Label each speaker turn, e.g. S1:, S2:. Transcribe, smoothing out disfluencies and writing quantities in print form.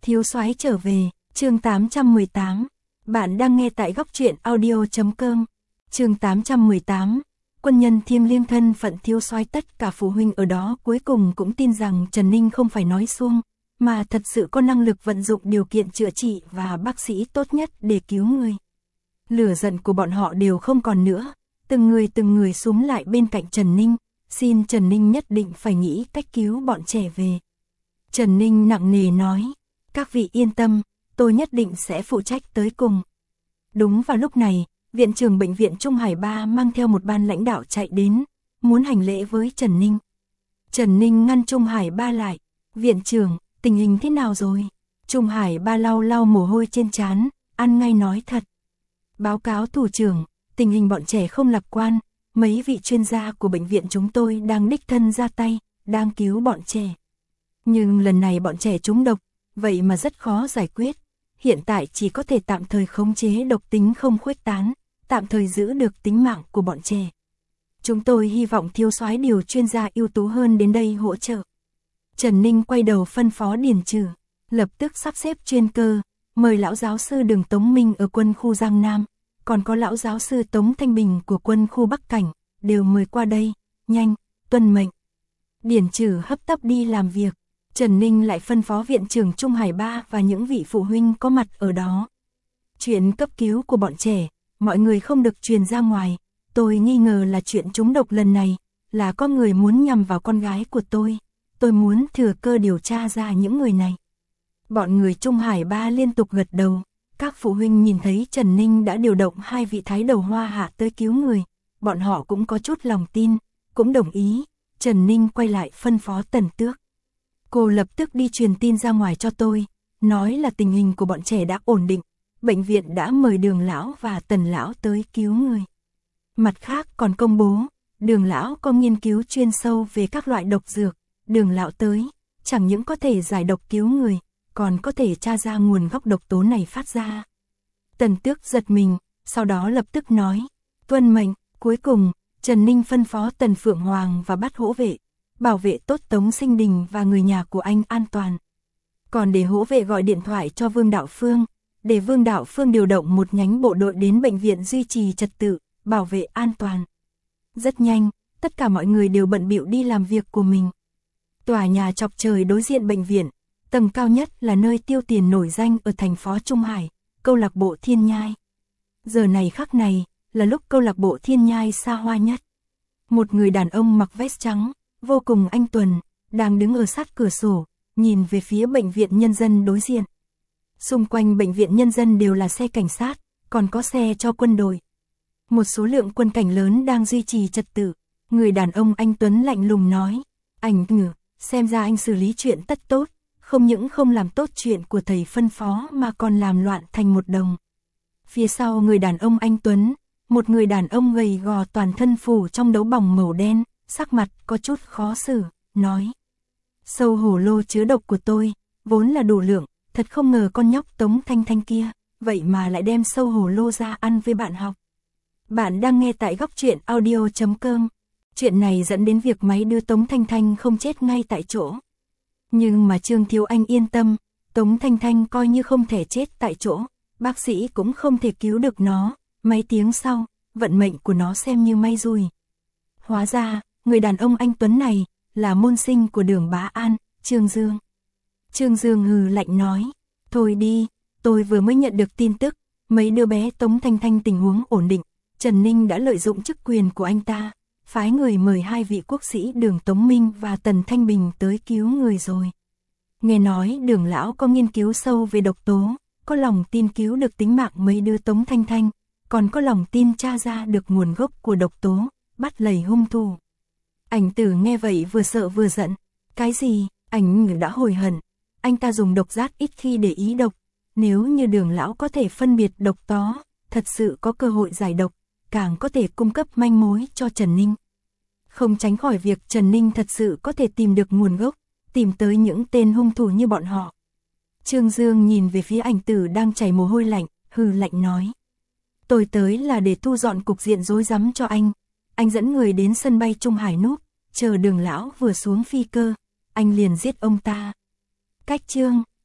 S1: Thiếu soái trở về, chương 818. Bạn đang nghe tại góc truyện audio.com. Chương 818. Quân nhân thiêng liêng thân phận thiếu soái, tất cả phụ huynh ở đó cuối cùng cũng tin rằng Trần Ninh không phải nói suông, mà thật sự có năng lực vận dụng điều kiện chữa trị và bác sĩ tốt nhất để cứu người. Lửa giận của bọn họ đều không còn nữa, từng người xúm lại bên cạnh Trần Ninh, xin Trần Ninh nhất định phải nghĩ cách cứu bọn trẻ về. Trần Ninh nặng nề nói, các vị yên tâm, tôi nhất định sẽ phụ trách tới cùng. Đúng vào lúc này, viện trưởng bệnh viện Trung Hải 3 mang theo một ban lãnh đạo chạy đến, muốn hành lễ với Trần Ninh. Trần Ninh ngăn Trung Hải 3 lại, viện trưởng, tình hình thế nào rồi? Trung Hải 3 lau lau mồ hôi trên trán, ăn ngay nói thật. Báo cáo thủ trưởng, tình hình bọn trẻ không lạc quan, mấy vị chuyên gia của bệnh viện chúng tôi đang đích thân ra tay, đang cứu bọn trẻ. Nhưng lần này bọn trẻ trúng độc, vậy mà rất khó giải quyết. Hiện tại chỉ có thể tạm thời khống chế độc tính không khuếch tán, tạm thời giữ được tính mạng của bọn trẻ. Chúng tôi hy vọng thiếu soái điều chuyên gia ưu tú hơn đến đây hỗ trợ. Trần Ninh quay đầu phân phó Điền Trừ, lập tức sắp xếp chuyên cơ, mời lão giáo sư Đường Tống Minh ở quân khu Giang Nam, còn có lão giáo sư Tống Thanh Bình của quân khu Bắc Cảnh, đều mời qua đây, nhanh, tuân mệnh. Điền Trừ hấp tấp đi làm việc. Trần Ninh lại phân phó viện trưởng Trung Hải 3 và những vị phụ huynh có mặt ở đó. Chuyện cấp cứu của bọn trẻ, mọi người không được truyền ra ngoài. Tôi nghi ngờ là chuyện trúng độc lần này, là có người muốn nhằm vào con gái của tôi. Tôi muốn thừa cơ điều tra ra những người này. Bọn người Trung Hải 3 liên tục gật đầu. Các phụ huynh nhìn thấy Trần Ninh đã điều động 2 vị thái đầu hoa hạ tới cứu người. Bọn họ cũng có chút lòng tin, cũng đồng ý. Trần Ninh quay lại phân phó Tần Tước. Cô lập tức đi truyền tin ra ngoài cho tôi, nói là tình hình của bọn trẻ đã ổn định, bệnh viện đã mời Đường lão và Tần lão tới cứu người. Mặt khác còn công bố, Đường lão có nghiên cứu chuyên sâu về các loại độc dược, Đường lão tới, chẳng những có thể giải độc cứu người, còn có thể tra ra nguồn gốc độc tố này phát ra. Tần Tước giật mình, sau đó lập tức nói, tuân mệnh. Cuối cùng, Trần Ninh phân phó Tần Phượng Hoàng và Bát Hỗ Vệ bảo vệ tốt Tống Sinh Đình và người nhà của anh an toàn. Còn để Hỗ Vệ gọi điện thoại cho Vương Đạo Phương, để Vương Đạo Phương điều động một nhánh bộ đội đến bệnh viện duy trì trật tự, bảo vệ an toàn. Rất nhanh, tất cả mọi người đều bận bịu đi làm việc của mình. Tòa nhà chọc trời đối diện bệnh viện, tầng cao nhất là nơi tiêu tiền nổi danh ở thành phố Trung Hải, câu lạc bộ Thiên Nhai. Giờ này khắc này, là lúc câu lạc bộ Thiên Nhai xa hoa nhất. Một người đàn ông mặc vest trắng, vô cùng anh tuần, đang đứng ở sát cửa sổ, nhìn về phía bệnh viện nhân dân đối diện. Xung quanh bệnh viện nhân dân đều là xe cảnh sát, còn có xe cho quân đội. Một số lượng quân cảnh lớn đang duy trì trật tự. Người đàn ông anh tuấn lạnh lùng nói, anh Ngừ, xem ra anh xử lý chuyện tất tốt, không những không làm tốt chuyện của thầy phân phó mà còn làm loạn thành một đồng. Phía sau người đàn ông anh tuấn, một người đàn ông gầy gò toàn thân phủ trong đấu bồng màu đen, sắc mặt có chút khó xử, nói. Sâu hổ lô chứa độc của tôi, vốn là đủ lượng, thật không ngờ con nhóc Tống Thanh Thanh kia, vậy mà lại đem sâu hổ lô ra ăn với bạn học. Bạn đang nghe tại góc truyện audio.com. Chuyện này dẫn đến việc máy đưa Tống Thanh Thanh không chết ngay tại chỗ. Nhưng mà Trương Thiếu Anh yên tâm, Tống Thanh Thanh coi như không thể chết tại chỗ, bác sĩ cũng không thể cứu được nó. Mấy tiếng sau, vận mệnh của nó xem như may rủi. Hóa ra, người đàn ông anh tuấn này, là môn sinh của Đường Bá An, Trương Dương. Trương Dương hừ lạnh nói, thôi đi, tôi vừa mới nhận được tin tức, mấy đứa bé Tống Thanh Thanh tình huống ổn định, Trần Ninh đã lợi dụng chức quyền của anh ta, phái người mời 2 vị quốc sĩ Đường Tống Minh và Tần Thanh Bình tới cứu người rồi. Nghe nói Đường lão có nghiên cứu sâu về độc tố, có lòng tin cứu được tính mạng mấy đứa Tống Thanh Thanh, còn có lòng tin tra ra được nguồn gốc của độc tố, bắt lầy hung thủ. Ảnh Tử nghe vậy vừa sợ vừa giận. Cái gì? Ảnh đã hối hận. Anh ta dùng độc giác ít khi để ý độc. Nếu như Đường lão có thể phân biệt độc tố, thật sự có cơ hội giải độc, càng có thể cung cấp manh mối cho Trần Ninh. Không tránh khỏi việc Trần Ninh thật sự có thể tìm được nguồn gốc, tìm tới những tên hung thủ như bọn họ. Trương Dương nhìn về phía Ảnh Tử đang chảy mồ hôi lạnh, hừ lạnh nói. Tôi tới là để thu dọn cục diện rối rắm cho anh. Anh dẫn người đến sân bay Trung Hải núp, chờ Đường lão vừa xuống phi cơ, anh liền giết ông ta. Cách chương